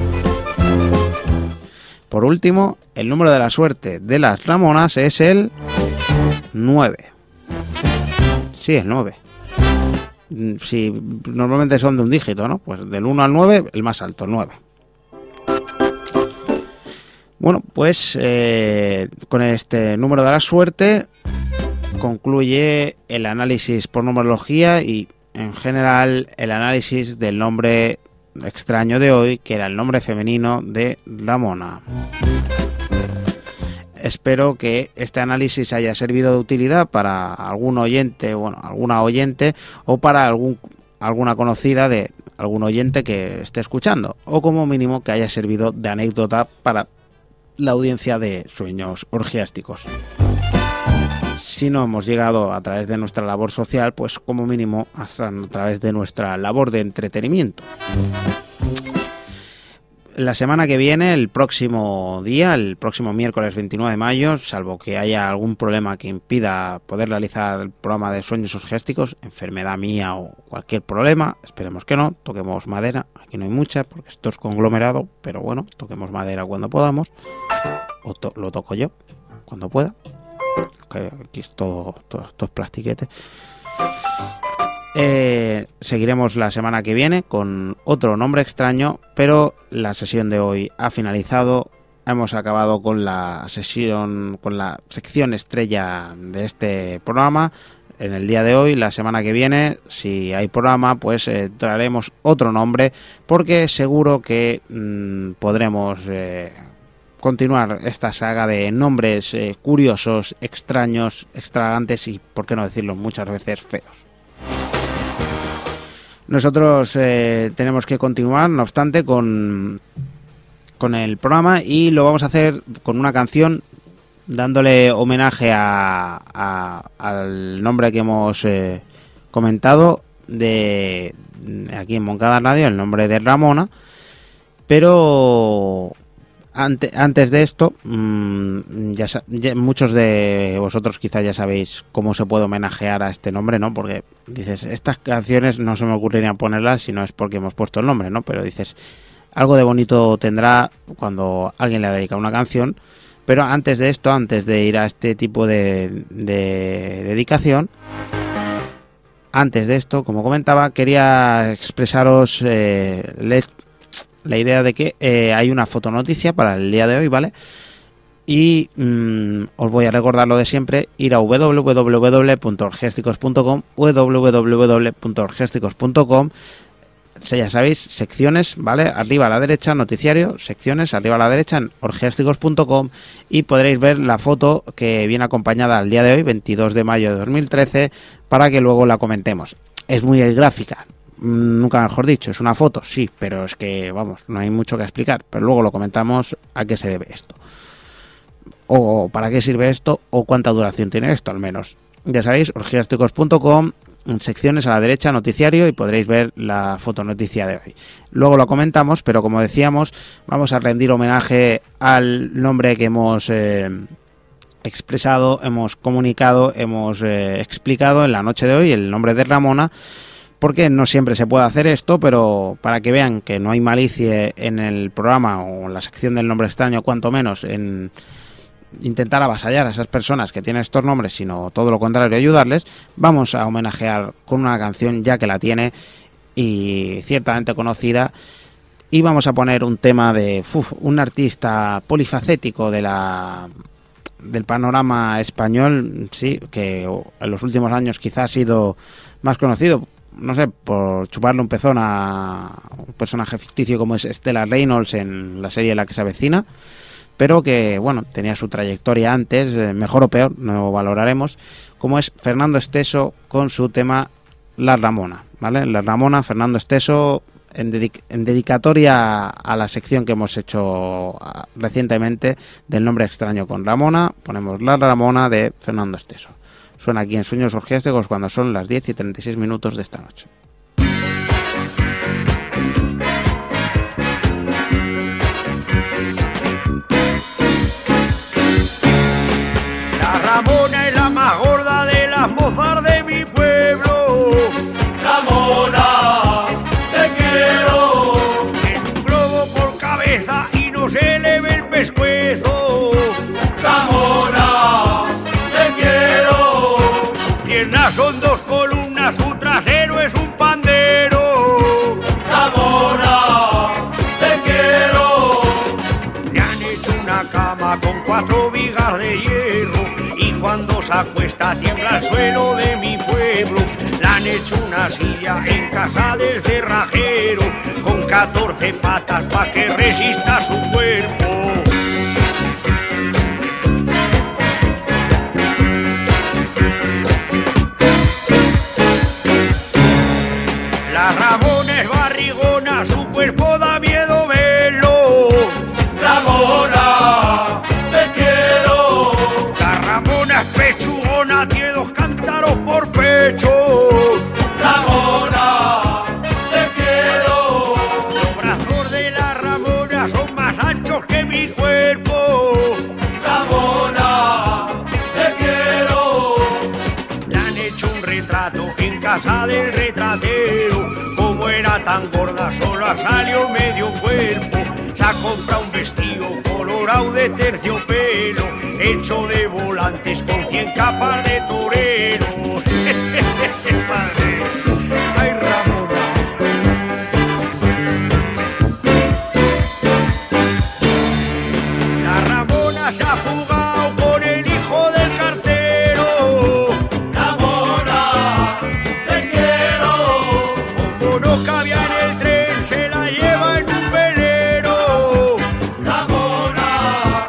Por último, el número de la suerte de las Ramonas es el nueve. Sí, el nueve. Si normalmente son de un dígito, ¿no? Pues del uno al nueve, el más alto, el nueve. Bueno, pues eh, con este número de la suerte concluye el análisis por numerología y en general el análisis del nombre extraño de hoy, que era el nombre femenino de Ramona. Espero que este análisis haya servido de utilidad para algún oyente, bueno, alguna oyente o para algún alguna conocida de algún oyente que esté escuchando, o como mínimo que haya servido de anécdota para la audiencia de Sueños Orgiásticos. Si no hemos llegado a través de nuestra labor social, pues como mínimo hasta a través de nuestra labor de entretenimiento. La semana que viene, el próximo día, el próximo miércoles veintinueve de mayo, salvo que haya algún problema que impida poder realizar el programa de Sueños Orgiásticos, enfermedad mía o cualquier problema, esperemos que no, toquemos madera, aquí no hay mucha porque esto es conglomerado, pero bueno, toquemos madera cuando podamos, o to- lo toco yo cuando pueda, que aquí es todo, todo, todo es plastiquete. Eh, seguiremos la semana que viene con otro nombre extraño, pero la sesión de hoy ha finalizado. Hemos acabado con la sesión, con la sección estrella de este programa. En el día de hoy, la semana que viene, si hay programa, pues eh, traeremos otro nombre, porque seguro que mmm, podremos eh, continuar esta saga de nombres eh, curiosos, extraños, extravagantes y, por qué no decirlo, muchas veces feos. Nosotros eh, tenemos que continuar, no obstante, con, con el programa, y lo vamos a hacer con una canción dándole homenaje a, a, al nombre que hemos eh, comentado de aquí en Moncada Radio, el nombre de Ramona, pero ante, antes de esto, mmm, ya, ya muchos de vosotros quizás ya sabéis cómo se puede homenajear a este nombre, ¿no? Porque dices, estas canciones no se me ocurriría ponerlas si no es porque hemos puesto el nombre, ¿no? Pero dices, algo de bonito tendrá cuando alguien le dedica una canción. Pero antes de esto, antes de ir a este tipo de, de dedicación, antes de esto, como comentaba, quería expresaros eh, le, la idea de que eh, hay una fotonoticia para el día de hoy, ¿vale? Y mmm, os voy a recordar lo de siempre, ir a w w w punto orgiásticos punto com, w w w punto orgiásticos punto com. Ya sabéis, secciones, ¿vale? Arriba a la derecha, noticiario, secciones, arriba a la derecha en orgiásticos punto com, y podréis ver la foto que viene acompañada al día de hoy, veintidós de mayo de dos mil trece, para que luego la comentemos. Es muy gráfica, nunca mejor dicho, es una foto, sí, pero es que, vamos, no hay mucho que explicar, pero luego lo comentamos a qué se debe esto, o para qué sirve esto, o cuánta duración tiene esto, al menos. Ya sabéis, orgiásticos punto com, en secciones a la derecha, noticiario, y podréis ver la fotonoticia de hoy. Luego lo comentamos, pero como decíamos, vamos a rendir homenaje al nombre que hemos eh, expresado, hemos comunicado, hemos eh, explicado en la noche de hoy, el nombre de Ramona, porque no siempre se puede hacer esto, pero para que vean que no hay malicia en el programa o en la sección del nombre extraño, cuanto menos en intentar avasallar a esas personas que tienen estos nombres, sino todo lo contrario, ayudarles, vamos a homenajear con una canción ya que la tiene y ciertamente conocida, y vamos a poner un tema de uf, un artista polifacético de la del panorama español, sí, que en los últimos años quizás ha sido más conocido, no sé, por chuparle un pezón a un personaje ficticio como es Stella Reynolds en la serie La que se avecina, pero que, bueno, tenía su trayectoria antes, eh, mejor o peor, no valoraremos, como es Fernando Esteso con su tema La Ramona, ¿vale? La Ramona, Fernando Esteso, en, dedic en dedicatoria a la sección que hemos hecho recientemente del nombre extraño con Ramona, ponemos La Ramona de Fernando Esteso. Suena aquí en Sueños Orgiásticos cuando son las diez y treinta y seis minutos de esta noche. Ramona es la más gorda de las mozas de mi pueblo. Ramona, te quiero. En un globo por cabeza y no se le ve el pescuezo. Ramona, te quiero. Sus piernas son dos columnas, su trasero es un pandero. Ramona, te quiero. Le han hecho una cama con cuatro vigas de hierro. Cuando se acuesta tiembla el suelo de mi pueblo. Le han hecho una silla en casa del cerrajero con catorce patas pa' que resista su cuerpo. La Ramona es barrigona, su cuerpo da miedo verlo. Ramona, te quiero. La Ramona es pechugona, tiene dos cántaros por pecho. Ramona, te quiero. Los brazos de la Ramona son más anchos que mi cuerpo. Ramona, te quiero. Le han hecho un retrato en casa del retratero. Como era tan gorda, solo ha salido medio cuerpo. Se ha comprado un vestido colorado de terciopelo, hecho de volantes con cien capas de toreros. Madre. Ay, Ramona. La Ramona se ha jugado con el hijo del cartero. Ramona, te quiero. Como no cabía en el tren, se la lleva en un velero. Ramona,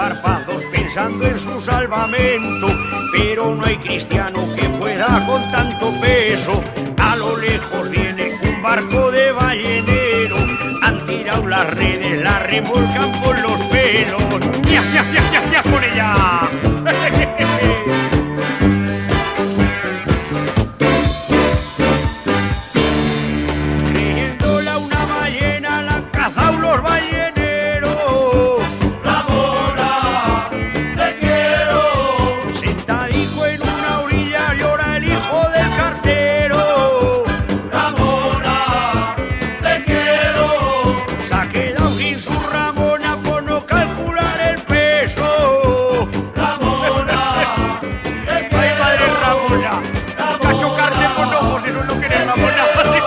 párpados pensando en su salvamento, pero no hay cristiano que pueda con tanto peso. A lo lejos viene un barco de ballenero, han tirado las redes, la remolcan por los pelos. ¡Ya, ya, ya, ya, ya con ella! Creyéndola una ballena la han cazado los balleneros. Ramona, te quiero. Sentadico en una orilla llora el hijo del cartero. Ramona, te quiero. Se ha quedado sin su Ramona por no calcular el peso. Ramona, te quiero. ¡Ay, madre Ramona! ¡A chocarte por ojos, eso es lo que eres, Ramona!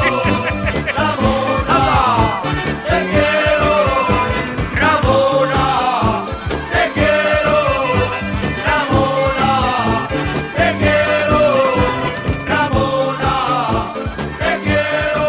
Ramona, te quiero. Ramona, te quiero. Ramona, te quiero. Ramona, te quiero.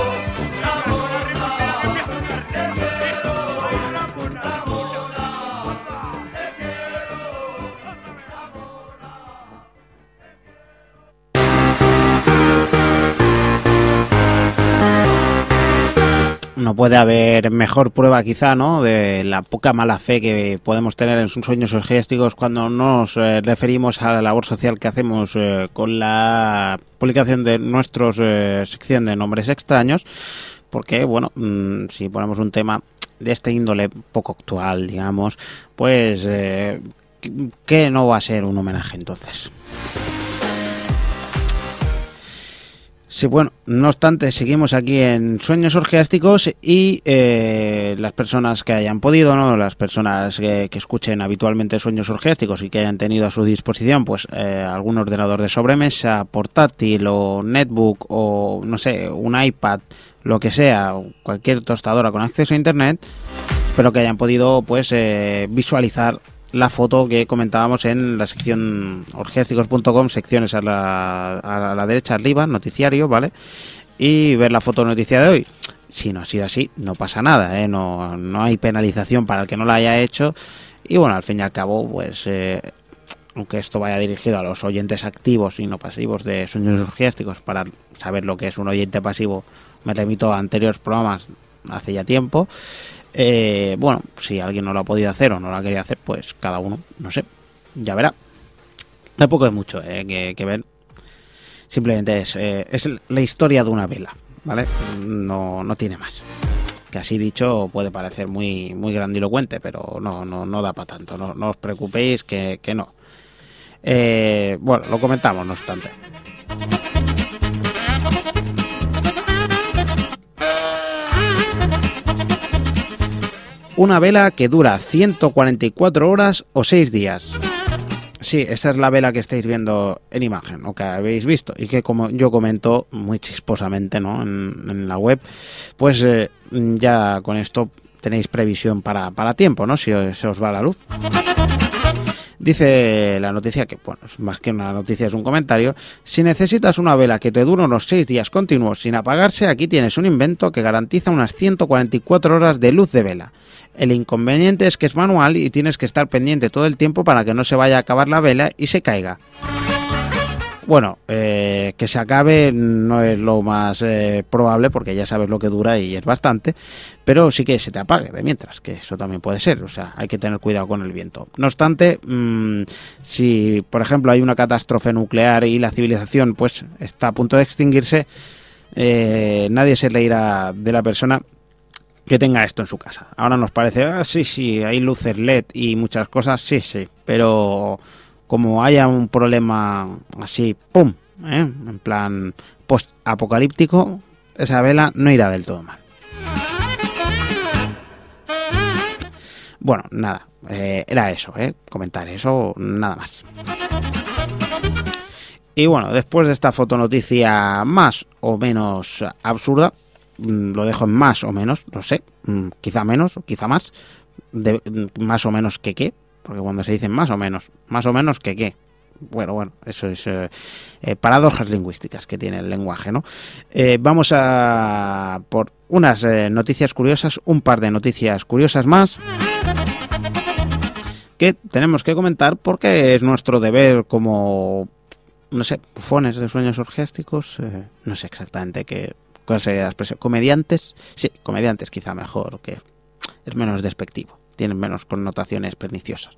No puede haber mejor prueba quizá, ¿no?, de la poca mala fe que podemos tener en sus sueños orgiásticos cuando nos eh, referimos a la labor social que hacemos eh, con la publicación de nuestra eh, sección de nombres extraños, porque, bueno, mmm, si ponemos un tema de este índole poco actual, digamos, pues eh, ¿qué no va a ser un homenaje entonces? Sí, bueno, no obstante, seguimos aquí en Sueños Orgiásticos y eh, las personas que hayan podido, ¿no?, las personas que, que escuchen habitualmente Sueños Orgiásticos y que hayan tenido a su disposición pues eh, algún ordenador de sobremesa, portátil o netbook o, no sé, un iPad, lo que sea, cualquier tostadora con acceso a internet, espero que hayan podido pues eh, visualizar la foto que comentábamos en la sección orgiásticos punto com, secciones a la, a la derecha arriba, noticiario, ¿vale? Y ver la foto noticia de hoy. Si no ha sido así, no pasa nada, ¿eh? No, no hay penalización para el que no la haya hecho. Y bueno, al fin y al cabo, pues eh, aunque esto vaya dirigido a los oyentes activos y no pasivos de Sueños Orgiásticos, para saber lo que es un oyente pasivo, me remito a anteriores programas hace ya tiempo. Eh, bueno, si alguien no lo ha podido hacer o no lo ha querido hacer, pues cada uno, no sé, ya verá. Tampoco es mucho eh, que, que ver. Simplemente es, eh, es la historia de una vela, ¿vale? No, no tiene más. Que así dicho puede parecer muy, muy grandilocuente, pero no, no, no da para tanto. No, no os preocupéis que, que no. Eh, bueno, lo comentamos, no obstante. Una vela que dura ciento cuarenta y cuatro horas o seis días. Sí, esa es la vela que estáis viendo en imagen, o que habéis visto, y que, como yo comento muy chisposamente, ¿no?, en, en la web, pues eh, ya con esto tenéis previsión para, para tiempo, ¿no?, si se os va la luz. Dice la noticia, que bueno, más que una noticia es un comentario: si necesitas una vela que te dure unos seis días continuos sin apagarse, aquí tienes un invento que garantiza unas ciento cuarenta y cuatro horas de luz de vela. El inconveniente es que es manual y tienes que estar pendiente todo el tiempo para que no se vaya a acabar la vela y se caiga. Bueno, eh, que se acabe no es lo más eh, probable, porque ya sabes lo que dura y es bastante, pero sí que se te apague de mientras, que eso también puede ser, o sea, hay que tener cuidado con el viento. No obstante, mmm, si por ejemplo hay una catástrofe nuclear y la civilización pues está a punto de extinguirse, eh, nadie se reirá de la persona que tenga esto en su casa. Ahora nos parece, ah, sí, sí, hay luces L E D y muchas cosas, sí, sí, pero como haya un problema así, ¡pum!, ¿eh?, en plan post-apocalíptico, esa vela no irá del todo mal. Bueno, nada, eh, era eso, ¿eh? Comentar eso, nada más. Y bueno, después de esta fotonoticia más o menos absurda, lo dejo en más o menos, no sé, quizá menos o quizá más, de, más o menos que qué, porque cuando se dicen más o menos, más o menos que qué, bueno, bueno, eso es eh, eh, paradojas lingüísticas que tiene el lenguaje, ¿no? Eh, vamos a por unas eh, noticias curiosas, un par de noticias curiosas más. que tenemos que comentar porque es nuestro deber como, no sé, bufones de sueños orgiásticos, eh, no sé exactamente qué, cuál sería la expresión, comediantes, sí, comediantes quizá mejor, que es menos despectivo, tienen menos connotaciones perniciosas.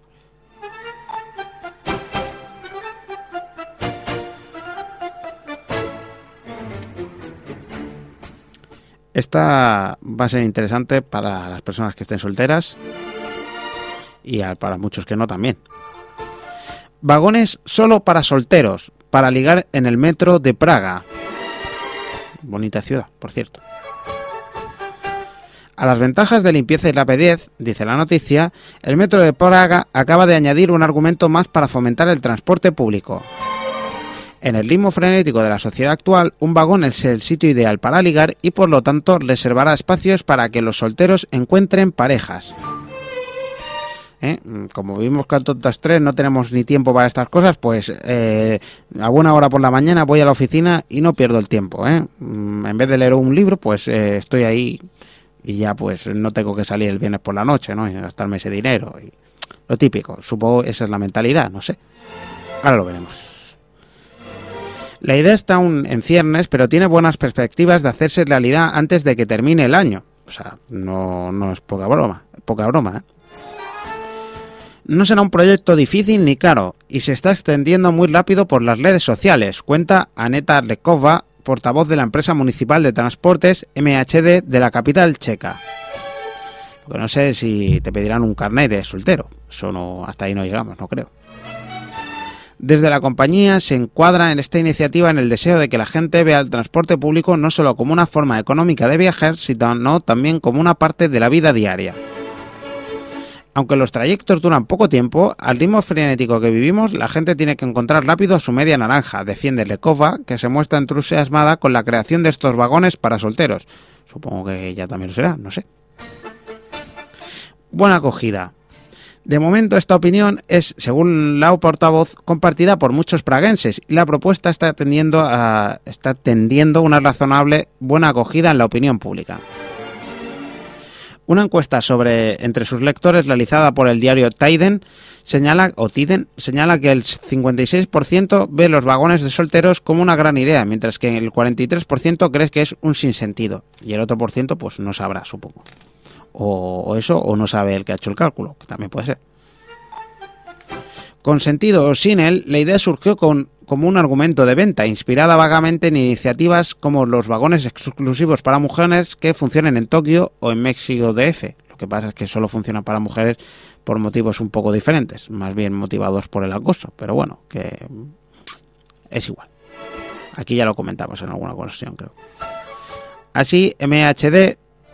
Esta va a ser interesante para las personas que estén solteras y para muchos que no también. Vagones solo para solteros, para ligar en el metro de Praga. Bonita ciudad, por cierto. A las ventajas de limpieza y rapidez, dice la noticia, el metro de Praga acaba de añadir un argumento más para fomentar el transporte público. En el ritmo frenético de la sociedad actual, un vagón es el sitio ideal para ligar y por lo tanto reservará espacios para que los solteros encuentren parejas. ¿Eh? Como vivimos con tontas tres, no tenemos ni tiempo para estas cosas, pues eh, a buena hora por la mañana voy a la oficina y no pierdo el tiempo. ¿eh? En vez de leer un libro, pues eh, estoy ahí y ya pues no tengo que salir el viernes por la noche, ¿no? Y gastarme ese dinero. Y lo típico, supongo esa es la mentalidad, no sé. Ahora lo veremos. La idea está aún en ciernes, pero tiene buenas perspectivas de hacerse realidad antes de que termine el año. O sea, no, no es poca broma, poca broma, ¿eh? No será un proyecto difícil ni caro, y se está extendiendo muy rápido por las redes sociales, cuenta Aneta Lekova, portavoz de la empresa municipal de transportes M H D de la capital checa. Lo que no sé es si te pedirán un carnet de soltero, eso no, hasta ahí no llegamos, no creo. Desde la compañía se encuadra en esta iniciativa en el deseo de que la gente vea el transporte público no solo como una forma económica de viajar, sino también como una parte de la vida diaria. Aunque los trayectos duran poco tiempo, al ritmo frenético que vivimos, la gente tiene que encontrar rápido a su media naranja, defiende Lekova, que se muestra entusiasmada con la creación de estos vagones para solteros. Supongo que ella también lo será, no sé. Buena acogida. De momento esta opinión es, según la portavoz, compartida por muchos praguenses y la propuesta está tendiendo a está tendiendo una razonable buena acogida en la opinión pública. Una encuesta sobre entre sus lectores realizada por el diario Tiden señala o Tiden señala que el cincuenta y seis por ciento ve los vagones de solteros como una gran idea, mientras que el cuarenta y tres por ciento cree que es un sinsentido y el otro por ciento pues no sabrá, supongo. O, o eso, o no sabe el que ha hecho el cálculo, que también puede ser. Con sentido o sin él, la idea surgió con, como un argumento de venta, inspirada vagamente en iniciativas como los vagones exclusivos para mujeres que funcionan en Tokio o en México D F. Lo que pasa es que solo funcionan para mujeres por motivos un poco diferentes, más bien motivados por el acoso, pero bueno, que es igual. Aquí ya lo comentamos en alguna ocasión, creo. Así, M H D,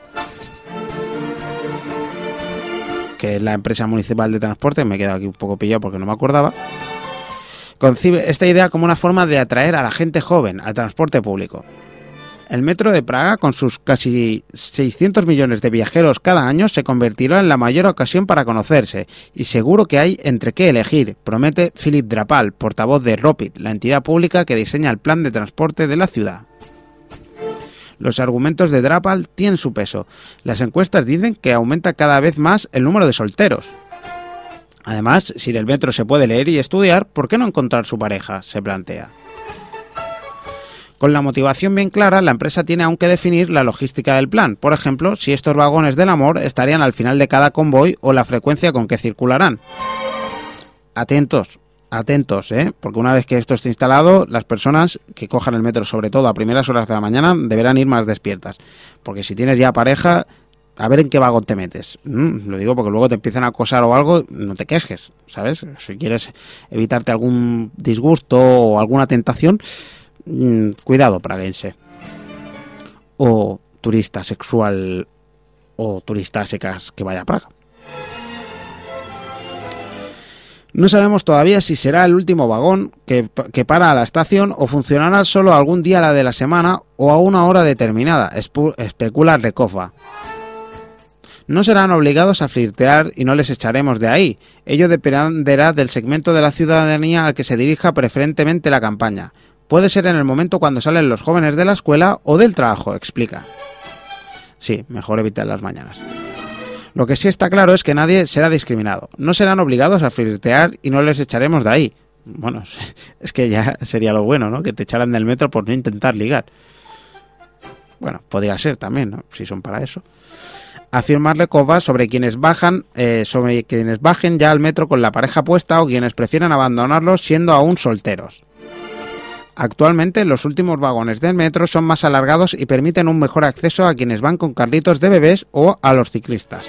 que es la empresa municipal de transporte, me he quedado aquí un poco pillado porque no me acordaba, concibe esta idea como una forma de atraer a la gente joven al transporte público. El metro de Praga, con sus casi seiscientos millones de viajeros cada año, se convertirá en la mayor ocasión para conocerse, y seguro que hay entre qué elegir, promete Filip Drapal, portavoz de Ropid, la entidad pública que diseña el plan de transporte de la ciudad. Los argumentos de Drapal tienen su peso. Las encuestas dicen que aumenta cada vez más el número de solteros. Además, si en el metro se puede leer y estudiar, ¿por qué no encontrar su pareja?, se plantea. Con la motivación bien clara, la empresa tiene aún que definir la logística del plan. Por ejemplo, si estos vagones del amor estarían al final de cada convoy o la frecuencia con que circularán. Atentos. Atentos, ¿eh? Porque una vez que esto esté instalado, las personas que cojan el metro, sobre todo a primeras horas de la mañana, deberán ir más despiertas. Porque si tienes ya pareja, a ver en qué vagón te metes. Mm, lo digo porque luego te empiezan a acosar o algo, no te quejes, ¿sabes? Si quieres evitarte algún disgusto o alguna tentación, mmm, cuidado, praguense. O turista sexual o turista secas que vaya a Praga. No sabemos todavía si será el último vagón que, que para a la estación o funcionará solo algún día la de la semana o a una hora determinada, especula Lekova. No serán obligados a flirtear y no les echaremos de ahí. Ello dependerá del segmento de la ciudadanía al que se dirija preferentemente la campaña. Puede ser en el momento cuando salen los jóvenes de la escuela o del trabajo, explica. Sí, mejor evitar las mañanas. Lo que sí está claro es que nadie será discriminado. No serán obligados a flirtear y no les echaremos de ahí. Bueno, es que ya sería lo bueno, ¿no? Que te echaran del metro por no intentar ligar. Bueno, podría ser también, ¿no? Si son para eso. Afirmarle cosas sobre quienes bajan, eh, sobre quienes bajen ya al metro con la pareja puesta o quienes prefieren abandonarlos siendo aún solteros. Actualmente los últimos vagones del metro son más alargados y permiten un mejor acceso a quienes van con carritos de bebés o a los ciclistas.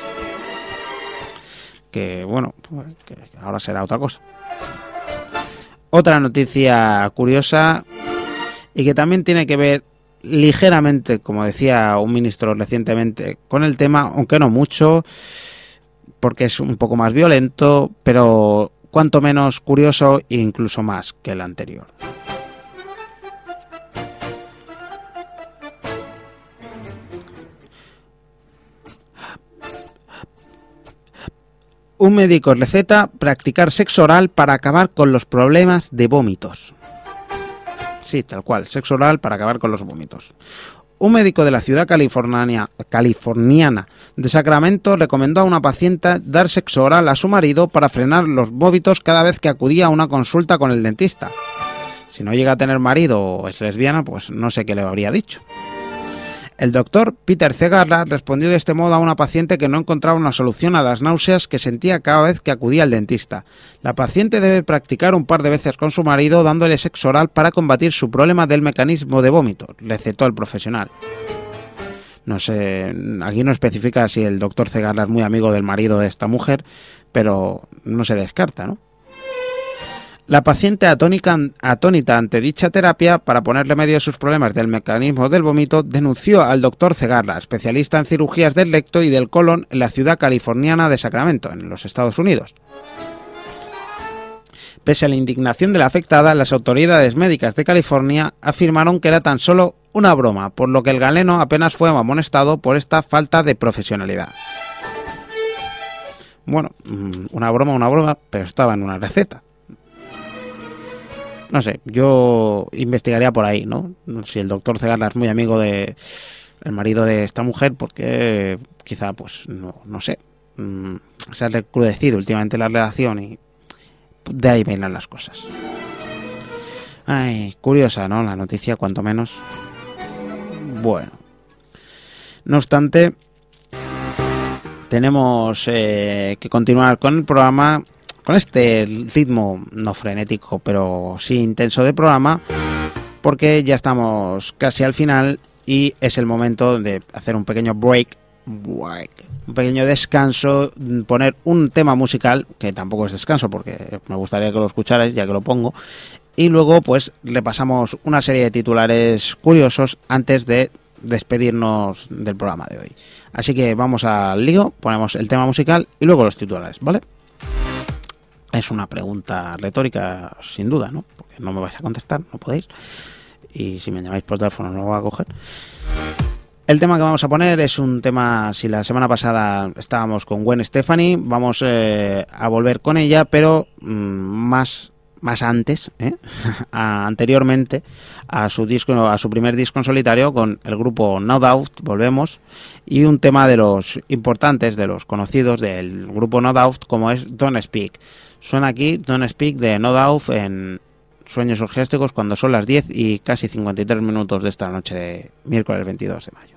Que bueno, pues, que ahora será otra cosa. Otra noticia curiosa y que también tiene que ver ligeramente, como decía un ministro recientemente, con el tema, aunque no mucho, porque es un poco más violento, pero cuanto menos curioso e incluso más que el anterior. Un médico receta practicar sexo oral para acabar con los problemas de vómitos. Sí, tal cual, sexo oral para acabar con los vómitos. Un médico de la ciudad californiana, californiana de Sacramento recomendó a una paciente dar sexo oral a su marido para frenar los vómitos cada vez que acudía a una consulta con el dentista. Si no llega a tener marido o es lesbiana, pues no sé qué le habría dicho. El doctor Peter Segarra respondió de este modo a una paciente que no encontraba una solución a las náuseas que sentía cada vez que acudía al dentista. La paciente debe practicar un par de veces con su marido dándole sexo oral para combatir su problema del mecanismo de vómito, recetó el profesional. No sé, aquí no especifica si el doctor Segarra es muy amigo del marido de esta mujer, pero no se descarta, ¿no? La paciente atónica, atónita ante dicha terapia para poner remedio a sus problemas del mecanismo del vómito denunció al doctor Segarra, especialista en cirugías del recto y del colon en la ciudad californiana de Sacramento, en los Estados Unidos. Pese a la indignación de la afectada, las autoridades médicas de California afirmaron que era tan solo una broma, por lo que el galeno apenas fue amonestado por esta falta de profesionalidad. Bueno, una broma, una broma, pero estaba en una receta. No sé, yo investigaría por ahí, ¿no? Si el doctor Segarra es muy amigo de el marido de esta mujer, porque quizá, pues, no, no sé, mmm, se ha recrudecido últimamente la relación y de ahí vienen las cosas. Ay, curiosa, ¿no? La noticia, cuanto menos. Bueno. No obstante, tenemos eh, que continuar con el programa, con este ritmo no frenético, pero sí intenso de programa, porque ya estamos casi al final y es el momento de hacer un pequeño break, break, un pequeño descanso, poner un tema musical, que tampoco es descanso porque me gustaría que lo escucharais ya que lo pongo, y luego pues repasamos una serie de titulares curiosos antes de despedirnos del programa de hoy. Así que vamos al lío, ponemos el tema musical y luego los titulares, ¿vale? Es una pregunta retórica, sin duda, ¿no? Porque no me vais a contestar, no podéis. Y si me llamáis por teléfono no lo voy a coger. El tema que vamos a poner es un tema, si la semana pasada estábamos con Gwen Stefani, vamos eh, a volver con ella, pero mmm, más, más antes, ¿eh? a, anteriormente, a su disco, a su primer disco en solitario con el grupo No Doubt, volvemos, y un tema de los importantes, de los conocidos del grupo No Doubt, como es Don't Speak. Suena aquí Don't Speak de No Doubt en Sueños Orgiásticos cuando son las diez y casi cincuenta y tres minutos de esta noche de miércoles veintidós de mayo.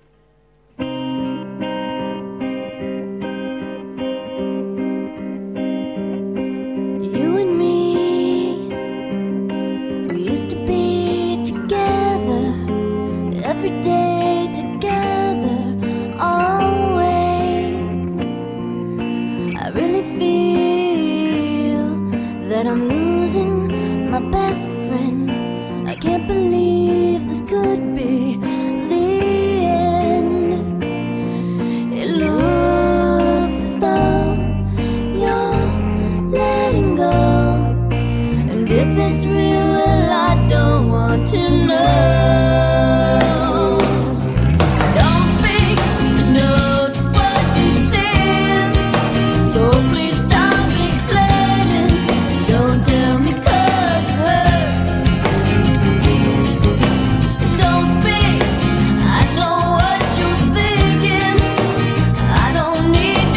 You and me, we used to be together, every day together, always. I really feel that I'm losing my best friend. I can't believe this could be the end. It looks as though you're letting go, and if it's real, well, I don't want to know. Don't speak, I know just what you said, so please stop explaining. Don't tell me 'cause it hurts. Don't speak, I know what you're thinking. I don't need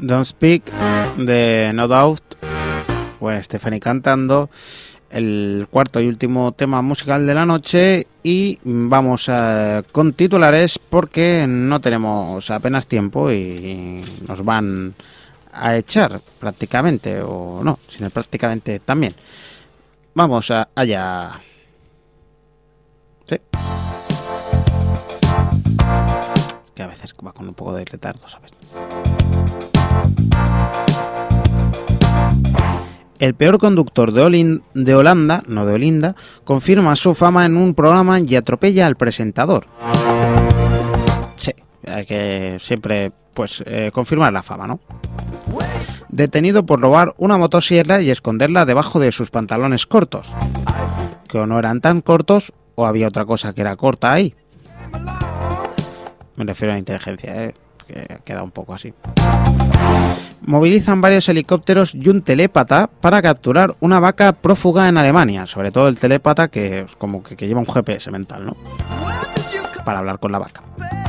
Don't Speak de No Doubt, bueno, Stefani cantando, el cuarto y último tema musical de la noche, y vamos a, con titulares porque no tenemos apenas tiempo y nos van a echar prácticamente, o no, sino prácticamente también. Vamos a, allá. Sí. Que a veces va con un poco de retardo, ¿sabes? El peor conductor de, Olin, de Holanda, no de Olinda, confirma su fama en un programa y atropella al presentador. Sí, hay que siempre pues eh, confirmar la fama, ¿no? Detenido por robar una motosierra y esconderla debajo de sus pantalones cortos. Que o no eran tan cortos o había otra cosa que era corta ahí. Me refiero a la inteligencia, ¿eh? Que queda un poco así. Movilizan varios helicópteros y un telépata para capturar una vaca prófuga en Alemania. Sobre todo el telépata, que como que, que lleva un G P S mental, ¿no? Para hablar con la vaca.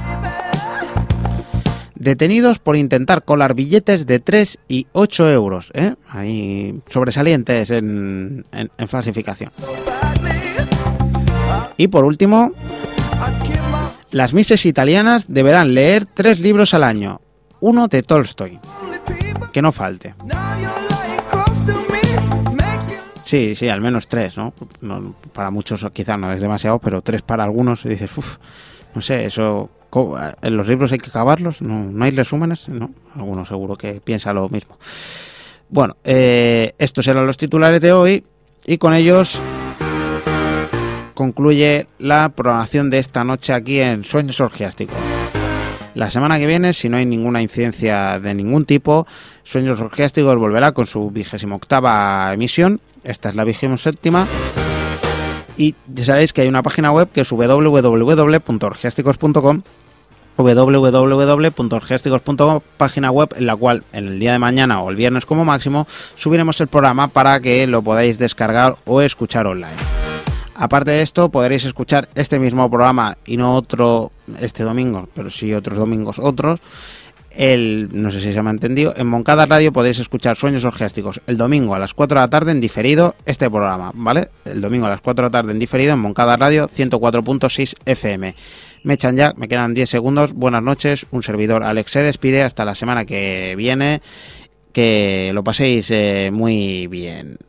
Detenidos por intentar colar billetes de tres y ocho euros, ¿eh? Ahí sobresalientes en, en, en falsificación. Y por último, las mises italianas deberán leer tres libros al año. Uno de Tolstoy. Que no falte. Sí, sí, al menos tres, ¿no? no para muchos quizás no es demasiado, pero tres para algunos. Y dices, uff, no sé, eso... ¿En los libros hay que acabarlos? ¿No, no hay resúmenes? No, alguno seguro que piensa lo mismo. Bueno, eh, estos eran los titulares de hoy y con ellos concluye la programación de esta noche aquí en Sueños Orgiásticos. La semana que viene, si no hay ninguna incidencia de ningún tipo, Sueños Orgiásticos volverá con su vigésima octava emisión. Esta es la vigésima séptima. Y ya sabéis que hay una página web que es doble u doble u doble u punto orgiásticos punto com, doble u doble u doble u punto orgiásticos punto com, página web en la cual en el día de mañana o el viernes como máximo subiremos el programa para que lo podáis descargar o escuchar online. Aparte de esto, podréis escuchar este mismo programa y no otro este domingo, pero sí otros domingos otros. El, no sé si se me ha entendido, en Moncada Radio podéis escuchar Sueños Orgiásticos el domingo a las cuatro de la tarde en diferido este programa, ¿vale? El domingo a las cuatro de la tarde en diferido en Moncada Radio ciento cuatro punto seis F M. Me echan ya, me quedan diez segundos. Buenas noches, un servidor Alex se despide hasta la semana que viene. Que lo paséis eh, muy bien.